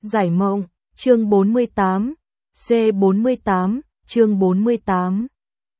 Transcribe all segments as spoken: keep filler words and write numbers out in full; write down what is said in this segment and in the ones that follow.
Giải mộng, chương bốn mươi tám, C bốn mươi tám, chương bốn mươi tám.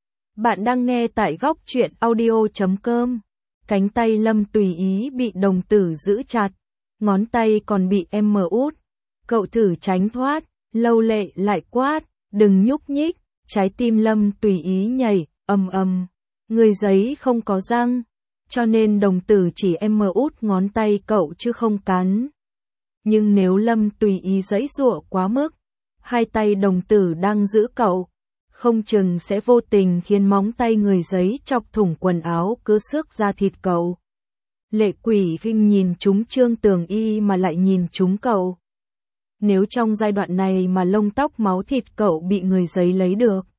Bạn đang nghe tại góc truyện audio chấm com. Cánh tay Lâm tùy ý bị đồng tử giữ chặt, ngón tay còn bị em mờ út. Cậu thử tránh thoát, Lâu Lệ lại quát, đừng nhúc nhích, trái tim Lâm tùy ý nhảy, ầm ầm. Người giấy không có răng, cho nên đồng tử chỉ em mờ út ngón tay cậu chứ không cắn. Nhưng nếu Lâm tùy ý giãy giụa quá mức, hai tay đồng tử đang giữ cậu, không chừng sẽ vô tình khiến móng tay người giấy chọc thủng quần áo cứ xước da thịt cậu. Lệ Quỷ khinh nhìn chúng Trương Tường Y mà lại nhìn chúng cậu. Nếu trong giai đoạn này mà lông tóc máu thịt cậu bị người giấy lấy được,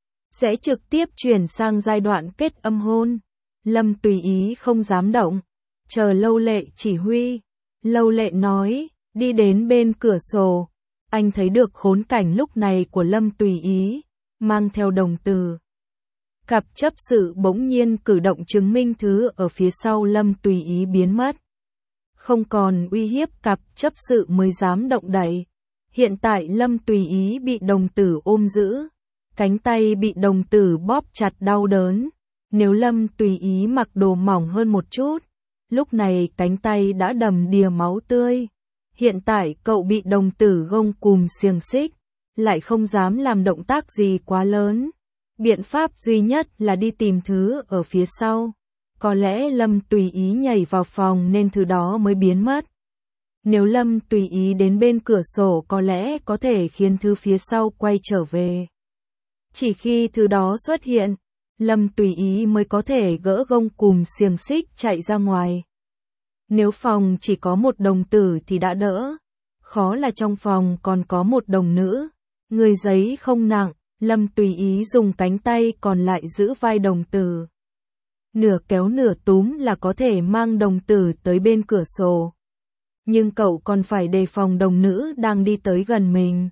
sẽ trực tiếp chuyển sang giai đoạn kết âm hôn. Lâm tùy ý không dám động, chờ Lâu Lệ chỉ huy. Lâu Lệ nói, đi đến bên cửa sổ, anh thấy được khốn cảnh lúc này của Lâm tùy ý, mang theo đồng tử. Cặp chấp sự bỗng nhiên cử động chứng minh thứ ở phía sau Lâm tùy ý biến mất. Không còn uy hiếp cặp chấp sự mới dám động đậy. Hiện tại Lâm tùy ý bị đồng tử ôm giữ, cánh tay bị đồng tử bóp chặt đau đớn. Nếu Lâm tùy ý mặc đồ mỏng hơn một chút, lúc này cánh tay đã đầm đìa máu tươi. Hiện tại cậu bị đồng tử gông cùm xiềng xích, lại không dám làm động tác gì quá lớn. Biện pháp duy nhất là đi tìm thứ ở phía sau. Có lẽ Lâm tùy ý nhảy vào phòng nên thứ đó mới biến mất. Nếu Lâm tùy ý đến bên cửa sổ có lẽ có thể khiến thứ phía sau quay trở về. Chỉ khi thứ đó xuất hiện, Lâm tùy ý mới có thể gỡ gông cùm xiềng xích chạy ra ngoài. Nếu phòng chỉ có một đồng tử thì đã đỡ. Khó là trong phòng còn có một đồng nữ. Người giấy không nặng, Lâm tùy ý dùng cánh tay còn lại giữ vai đồng tử. Nửa kéo nửa túm là có thể mang đồng tử tới bên cửa sổ. Nhưng cậu còn phải đề phòng đồng nữ đang đi tới gần mình.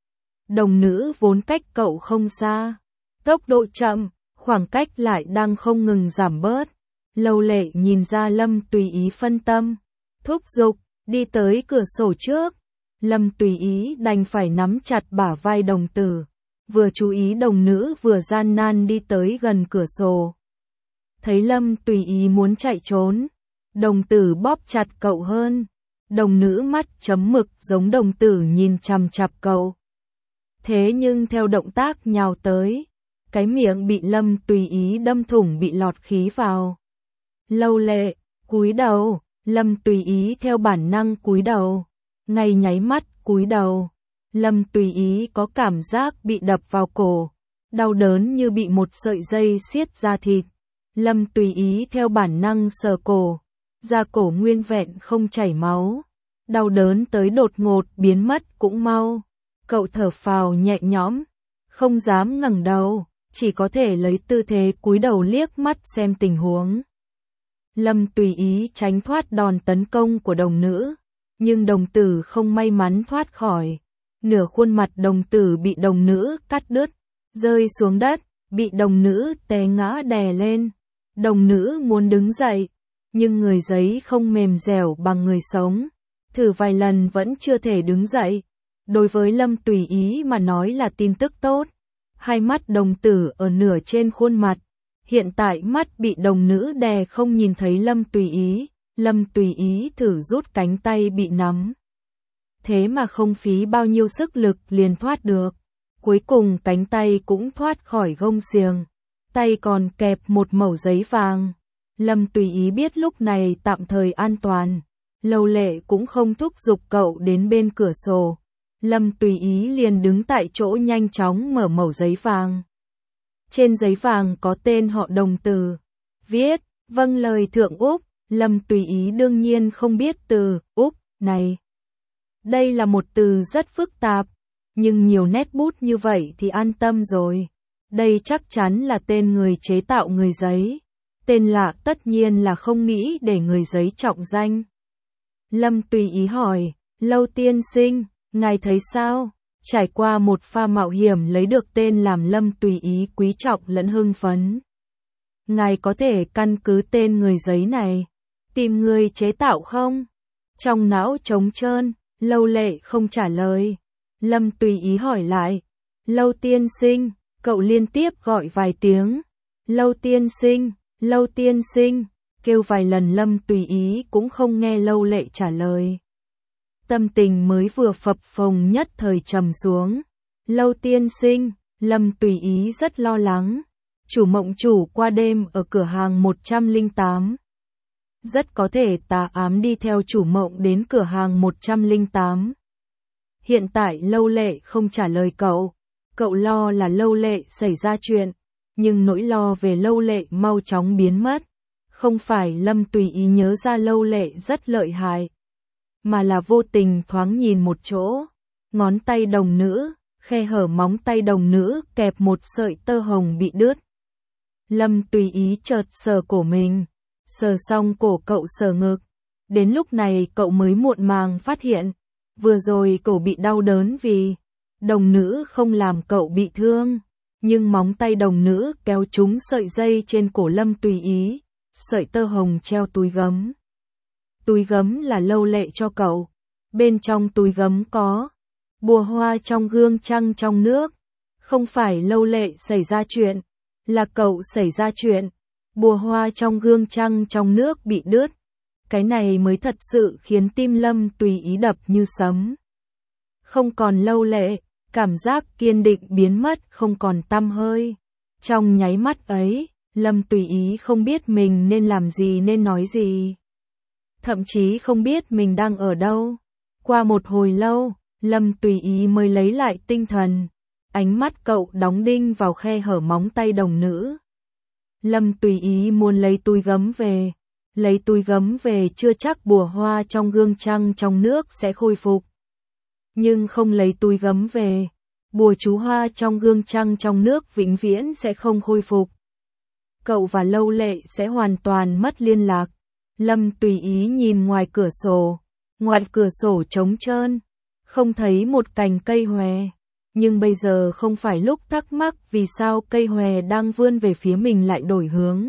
Đồng nữ vốn cách cậu không xa. Tốc độ chậm, khoảng cách lại đang không ngừng giảm bớt. Lâu Lệ nhìn ra Lâm tùy ý phân tâm, thúc giục, đi tới cửa sổ trước. Lâm tùy ý đành phải nắm chặt bả vai đồng tử, vừa chú ý đồng nữ vừa gian nan đi tới gần cửa sổ. Thấy Lâm tùy ý muốn chạy trốn, đồng tử bóp chặt cậu hơn. Đồng nữ mắt chấm mực giống đồng tử nhìn chằm chằm cậu. Thế nhưng theo động tác nhào tới, cái miệng bị Lâm tùy ý đâm thủng bị lọt khí vào. Lâu Lệ, cúi đầu, Lâm tùy ý theo bản năng cúi đầu. Ngay nháy mắt cúi đầu, Lâm tùy ý có cảm giác bị đập vào cổ, đau đớn như bị một sợi dây siết da thịt. Lâm tùy ý theo bản năng sờ cổ, da cổ nguyên vẹn không chảy máu. Đau đớn tới đột ngột biến mất cũng mau. Cậu thở phào nhẹ nhõm, không dám ngẩng đầu, chỉ có thể lấy tư thế cúi đầu liếc mắt xem tình huống. Lâm tùy ý tránh thoát đòn tấn công của đồng nữ, nhưng đồng tử không may mắn thoát khỏi. Nửa khuôn mặt đồng tử bị đồng nữ cắt đứt, rơi xuống đất, bị đồng nữ té ngã đè lên. Đồng nữ muốn đứng dậy, nhưng người giấy không mềm dẻo bằng người sống. Thử vài lần vẫn chưa thể đứng dậy. Đối với Lâm tùy ý mà nói là tin tức tốt. Hai mắt đồng tử ở nửa trên khuôn mặt. Hiện tại mắt bị đồng nữ đè không nhìn thấy Lâm tùy ý. Lâm tùy ý thử rút cánh tay bị nắm. Thế mà không phí bao nhiêu sức lực liền thoát được. Cuối cùng cánh tay cũng thoát khỏi gông xiềng. Tay còn kẹp một mẩu giấy vàng. Lâm tùy ý biết lúc này tạm thời an toàn. Lâu Lệ cũng không thúc giục cậu đến bên cửa sổ. Lâm tùy ý liền đứng tại chỗ nhanh chóng mở mẩu giấy vàng. Trên giấy vàng có tên họ đồng tử. Viết, vâng lời thượng Úc. Lâm tùy ý đương nhiên không biết từ Úc này. Đây là một từ rất phức tạp, nhưng nhiều nét bút như vậy thì an tâm rồi. Đây chắc chắn là tên người chế tạo người giấy. Tên lạ tất nhiên là không nghĩ để người giấy trọng danh. Lâm tùy ý hỏi, Lâu tiên sinh, ngài thấy sao? Trải qua một pha mạo hiểm lấy được tên làm Lâm tùy ý quý trọng lẫn hưng phấn. Ngài có thể căn cứ tên người giấy này, tìm người chế tạo không? Trong não trống trơn, Lâu Lệ không trả lời. Lâm Tùy Ý hỏi lại. Lâu tiên sinh, cậu liên tiếp gọi vài tiếng. Lâu tiên sinh, Lâu tiên sinh, kêu vài lần Lâm Tùy Ý cũng không nghe Lâu Lệ trả lời. Tâm tình mới vừa phập phồng nhất thời trầm xuống. Lâu tiên sinh, Lâm Tùy Ý rất lo lắng. Chủ Mộng Chủ qua đêm ở cửa hàng một trăm lẻ tám. Rất có thể tà ám đi theo chủ mộng đến cửa hàng một trăm lẻ tám. Hiện tại Lâu Lệ không trả lời cậu. Cậu lo là Lâu Lệ xảy ra chuyện. Nhưng nỗi lo về Lâu Lệ mau chóng biến mất. Không phải Lâm Tùy Ý nhớ ra Lâu Lệ rất lợi hại. Mà là vô tình thoáng nhìn một chỗ. Ngón tay đồng nữ, khe hở móng tay đồng nữ kẹp một sợi tơ hồng bị đứt. Lâm Tùy Ý chợt sờ cổ mình. Sờ xong cổ cậu sờ ngực. Đến lúc này cậu mới muộn màng phát hiện. Vừa rồi cậu bị đau đớn vì đồng nữ không làm cậu bị thương. Nhưng móng tay đồng nữ kéo trúng sợi dây trên cổ Lâm Tùy Ý. Sợi tơ hồng treo túi gấm. Túi gấm là Lâu Lệ cho cậu. Bên trong túi gấm có bùa hoa trong gương trăng trong nước. Không phải Lâu Lệ xảy ra chuyện, là cậu xảy ra chuyện. Bùa hoa trong gương trăng trong nước bị đứt. Cái này mới thật sự khiến tim Lâm Tùy Ý đập như sấm. Không còn Lâu Lệ, cảm giác kiên định biến mất không còn tăm hơi. Trong nháy mắt ấy, Lâm Tùy Ý không biết mình nên làm gì nên nói gì. Thậm chí không biết mình đang ở đâu. Qua một hồi lâu, Lâm Tùy Ý mới lấy lại tinh thần. Ánh mắt cậu đóng đinh vào khe hở móng tay đồng nữ. Lâm Tùy Ý muốn lấy túi gấm về. Lấy túi gấm về chưa chắc bùa hoa trong gương trăng trong nước sẽ khôi phục. Nhưng không lấy túi gấm về, bùa chú hoa trong gương trăng trong nước vĩnh viễn sẽ không khôi phục. Cậu và Lâu Lệ sẽ hoàn toàn mất liên lạc. Lâm Tùy Ý nhìn ngoài cửa sổ. Ngoài cửa sổ trống trơn, không thấy một cành cây hòe. Nhưng bây giờ không phải lúc thắc mắc vì sao cây hòe đang vươn về phía mình lại đổi hướng.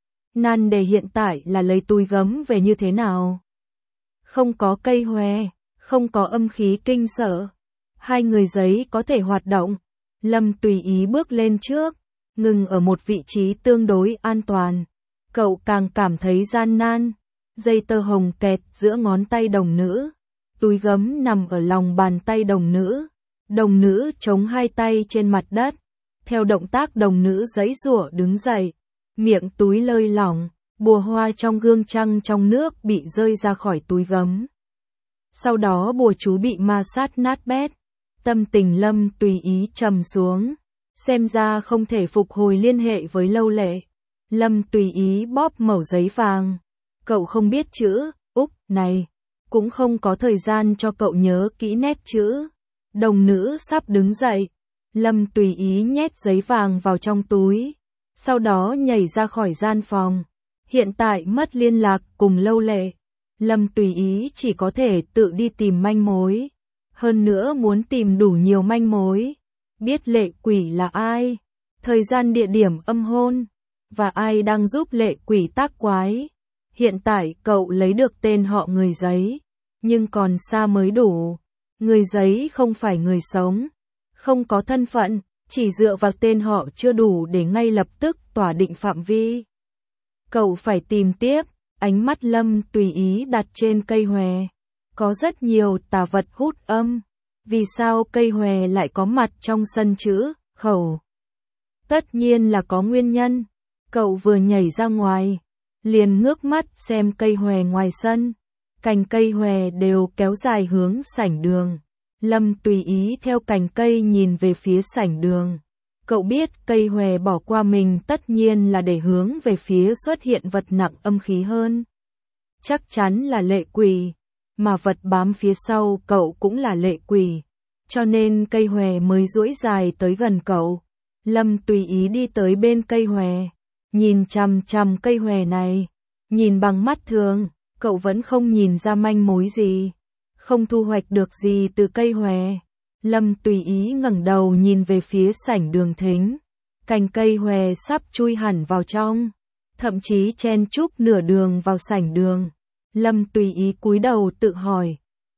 Nan đề hiện tại là lấy túi gấm về như thế nào. Không có cây hòe, không có âm khí kinh sợ. Hai người giấy có thể hoạt động. Lâm Tùy Ý bước lên trước, ngừng ở một vị trí tương đối an toàn. Cậu càng cảm thấy gian nan. Dây tơ hồng kẹt giữa ngón tay đồng nữ. Túi gấm nằm ở lòng bàn tay đồng nữ. Đồng nữ chống hai tay trên mặt đất. Theo động tác đồng nữ giãy giụa đứng dậy. Miệng túi lơi lỏng. Bùa hoa trong gương trăng trong nước bị rơi ra khỏi túi gấm. Sau đó bùa chú bị ma sát nát bét. Tâm tình Lâm Tùy Ý trầm xuống. Xem ra không thể phục hồi liên hệ với Lâu Lệ. Lâm Tùy Ý bóp mẩu giấy vàng. Cậu không biết chữ Úc này. Cũng không có thời gian cho cậu nhớ kỹ nét chữ. Đồng nữ sắp đứng dậy. Lâm Tùy Ý nhét giấy vàng vào trong túi. Sau đó nhảy ra khỏi gian phòng. Hiện tại mất liên lạc cùng Lâu Lệ. Lâm Tùy Ý chỉ có thể tự đi tìm manh mối. Hơn nữa muốn tìm đủ nhiều manh mối. Biết lệ quỷ là ai. Thời gian địa điểm âm hôn. Và ai đang giúp lệ quỷ tác quái. Hiện tại cậu lấy được tên họ người giấy. Nhưng còn xa mới đủ. Người giấy không phải người sống. Không có thân phận. Chỉ dựa vào tên họ chưa đủ để ngay lập tức tỏa định phạm vi. Cậu phải tìm tiếp. Ánh mắt Lâm Tùy Ý đặt trên cây hòe. Có rất nhiều tà vật hút âm. Vì sao cây hòe lại có mặt trong sân chữ khẩu? Tất nhiên là có nguyên nhân. Cậu vừa nhảy ra ngoài, liền ngước mắt xem cây hòe ngoài sân. Cành cây hòe đều kéo dài hướng sảnh đường. Lâm Tùy Ý theo cành cây nhìn về phía sảnh đường. Cậu biết cây hòe bỏ qua mình tất nhiên là để hướng về phía xuất hiện vật nặng âm khí hơn. Chắc chắn là lệ quỷ. Mà vật bám phía sau cậu cũng là lệ quỷ. Cho nên cây hòe mới duỗi dài tới gần cậu. Lâm Tùy Ý đi tới bên cây hòe. Nhìn chằm chằm cây hòe này. Nhìn bằng mắt thường, cậu vẫn không nhìn ra manh mối gì. Không thu hoạch được gì từ cây hòe. Lâm Tùy Ý ngẩng đầu nhìn về phía sảnh đường thính. Cành cây hòe sắp chui hẳn vào trong. Thậm chí chen chúc nửa đường vào sảnh đường. Lâm Tùy Ý cúi đầu tự hỏi.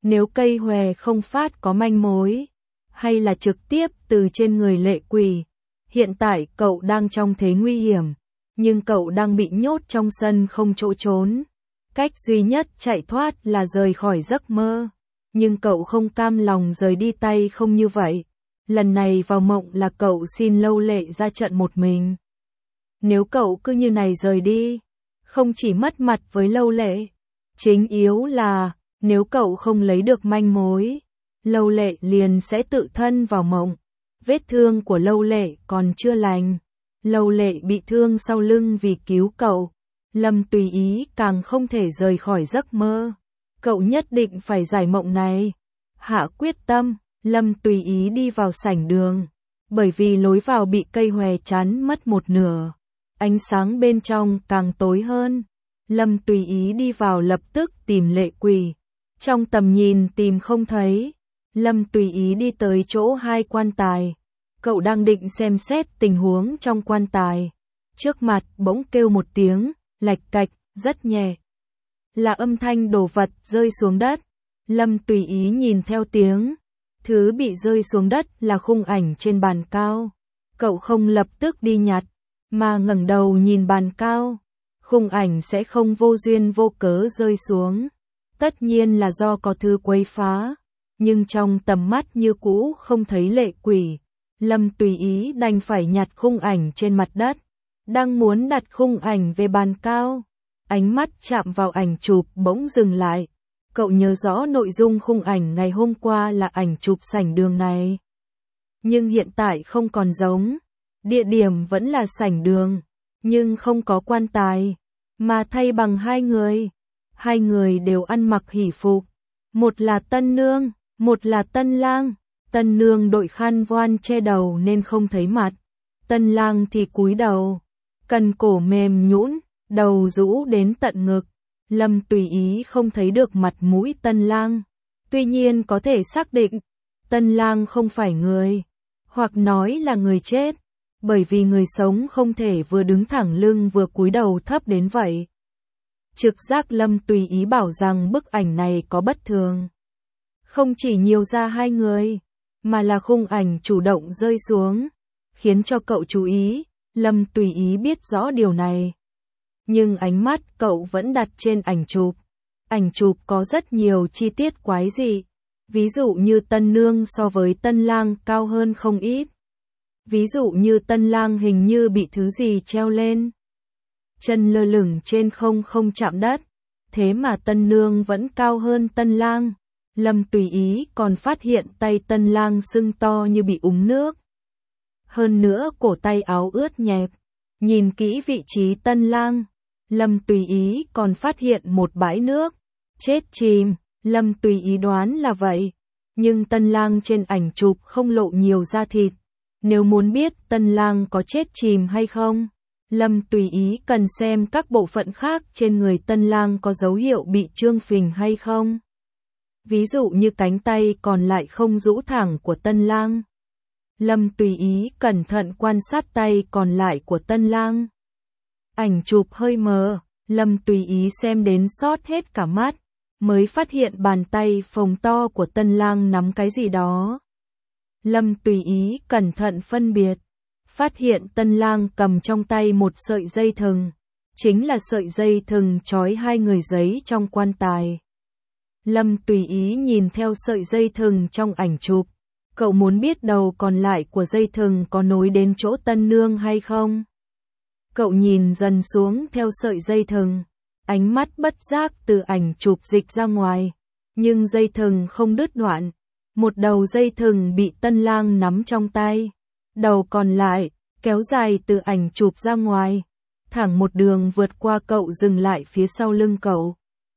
Nếu cây hòe không phát có manh mối, hay là trực tiếp từ trên người lệ quỷ. Hiện tại cậu đang trong thế nguy hiểm, nhưng cậu đang bị nhốt trong sân không chỗ trốn. Cách duy nhất chạy thoát là rời khỏi giấc mơ. Nhưng cậu không cam lòng rời đi tay không như vậy. Lần này vào mộng là cậu xin Lâu Lệ ra trận một mình. Nếu cậu cứ như này rời đi, không chỉ mất mặt với Lâu Lệ, chính yếu là, nếu cậu không lấy được manh mối, Lâu Lệ liền sẽ tự thân vào mộng. Vết thương của Lâu Lệ còn chưa lành. Lâu Lệ bị thương sau lưng vì cứu cậu. Lâm Tùy Ý càng không thể rời khỏi giấc mơ. Cậu nhất định phải giải mộng này. Hạ quyết tâm, Lâm Tùy Ý đi vào sảnh đường. Bởi vì lối vào bị cây hòe chắn mất một nửa. Ánh sáng bên trong càng tối hơn. Lâm Tùy Ý đi vào lập tức tìm lệ quỷ. Trong tầm nhìn tìm không thấy. Lâm Tùy Ý đi tới chỗ hai quan tài. Cậu đang định xem xét tình huống trong quan tài. Trước mặt bỗng kêu một tiếng, lạch cạch, rất nhẹ. Là âm thanh đồ vật rơi xuống đất. Lâm Tùy Ý nhìn theo tiếng. Thứ bị rơi xuống đất là khung ảnh trên bàn cao. Cậu không lập tức đi nhặt, mà ngẩng đầu nhìn bàn cao. Khung ảnh sẽ không vô duyên vô cớ rơi xuống. Tất nhiên là do có thứ quấy phá. Nhưng trong tầm mắt như cũ không thấy lệ quỷ. Lâm Tùy Ý đành phải nhặt khung ảnh trên mặt đất. Đang muốn đặt khung ảnh về bàn cao. Ánh mắt chạm vào ảnh chụp bỗng dừng lại. Cậu nhớ rõ nội dung khung ảnh ngày hôm qua là ảnh chụp sảnh đường này. Nhưng hiện tại không còn giống. Địa điểm vẫn là sảnh đường. Nhưng không có quan tài. Mà thay bằng hai người. Hai người đều ăn mặc hỷ phục. Một là tân nương, một là tân lang. Tân nương đội khăn voan che đầu nên không thấy mặt. Tân lang thì cúi đầu. Cần cổ mềm nhũn, đầu rũ đến tận ngực. Lâm Tùy Ý không thấy được mặt mũi tân lang. Tuy nhiên có thể xác định, tân lang không phải người. Hoặc nói là người chết. Bởi vì người sống không thể vừa đứng thẳng lưng vừa cúi đầu thấp đến vậy. Trực giác Lâm Tùy Ý bảo rằng bức ảnh này có bất thường. Không chỉ nhiều ra hai người, mà là khung ảnh chủ động rơi xuống, khiến cho cậu chú ý. Lâm Tùy Ý biết rõ điều này. Nhưng ánh mắt cậu vẫn đặt trên ảnh chụp. Ảnh chụp có rất nhiều chi tiết quái dị. Ví dụ như tân nương so với tân lang cao hơn không ít. Ví dụ như tân lang hình như bị thứ gì treo lên. Chân lơ lửng trên không không chạm đất. Thế mà tân nương vẫn cao hơn tân lang. Lâm Tùy Ý còn phát hiện tay tân lang sưng to như bị úng nước. Hơn nữa cổ tay áo ướt nhẹp. Nhìn kỹ vị trí tân lang, Lâm Tùy Ý còn phát hiện một bãi nước. Chết chìm, Lâm Tùy Ý đoán là vậy. Nhưng tân lang trên ảnh chụp không lộ nhiều da thịt. Nếu muốn biết tân lang có chết chìm hay không, Lâm Tùy Ý cần xem các bộ phận khác trên người tân lang có dấu hiệu bị trương phình hay không. Ví dụ như cánh tay còn lại không rũ thẳng của tân lang. Lâm Tùy Ý cẩn thận quan sát tay còn lại của tân lang. Ảnh chụp hơi mờ, Lâm Tùy Ý xem đến sót hết cả mắt, mới phát hiện bàn tay phồng to của tân lang nắm cái gì đó. Lâm Tùy Ý cẩn thận phân biệt, phát hiện tân lang cầm trong tay một sợi dây thừng, chính là sợi dây thừng trói hai người giấy trong quan tài. Lâm Tùy Ý nhìn theo sợi dây thừng trong ảnh chụp. Cậu muốn biết đầu còn lại của dây thừng có nối đến chỗ tân nương hay không? Cậu nhìn dần xuống theo sợi dây thừng. Ánh mắt bất giác từ ảnh chụp dịch ra ngoài. Nhưng dây thừng không đứt đoạn. Một đầu dây thừng bị tân lang nắm trong tay. Đầu còn lại, kéo dài từ ảnh chụp ra ngoài. Thẳng một đường vượt qua cậu dừng lại phía sau lưng cậu.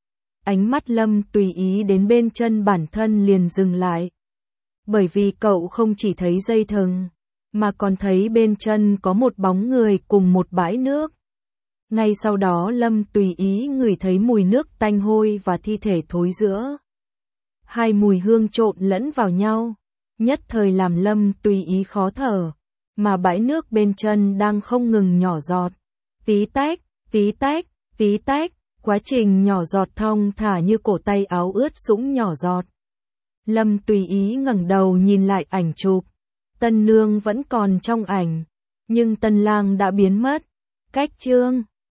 Ánh mắt Lâm Tùy Ý đến bên chân bản thân liền dừng lại. Bởi vì cậu không chỉ thấy dây thừng, mà còn thấy bên chân có một bóng người cùng một bãi nước. Ngay sau đó Lâm Tùy Ý ngửi thấy mùi nước tanh hôi và thi thể thối rữa. Hai mùi hương trộn lẫn vào nhau, nhất thời làm Lâm Tùy Ý khó thở, mà bãi nước bên chân đang không ngừng nhỏ giọt. Tí tách, tí tách, tí tách, quá trình nhỏ giọt thong thả như cổ tay áo ướt sũng nhỏ giọt. Lâm tùy ý ngẩng đầu nhìn lại ảnh chụp. Tân nương vẫn còn trong ảnh, nhưng tân lang đã biến mất. Cách chương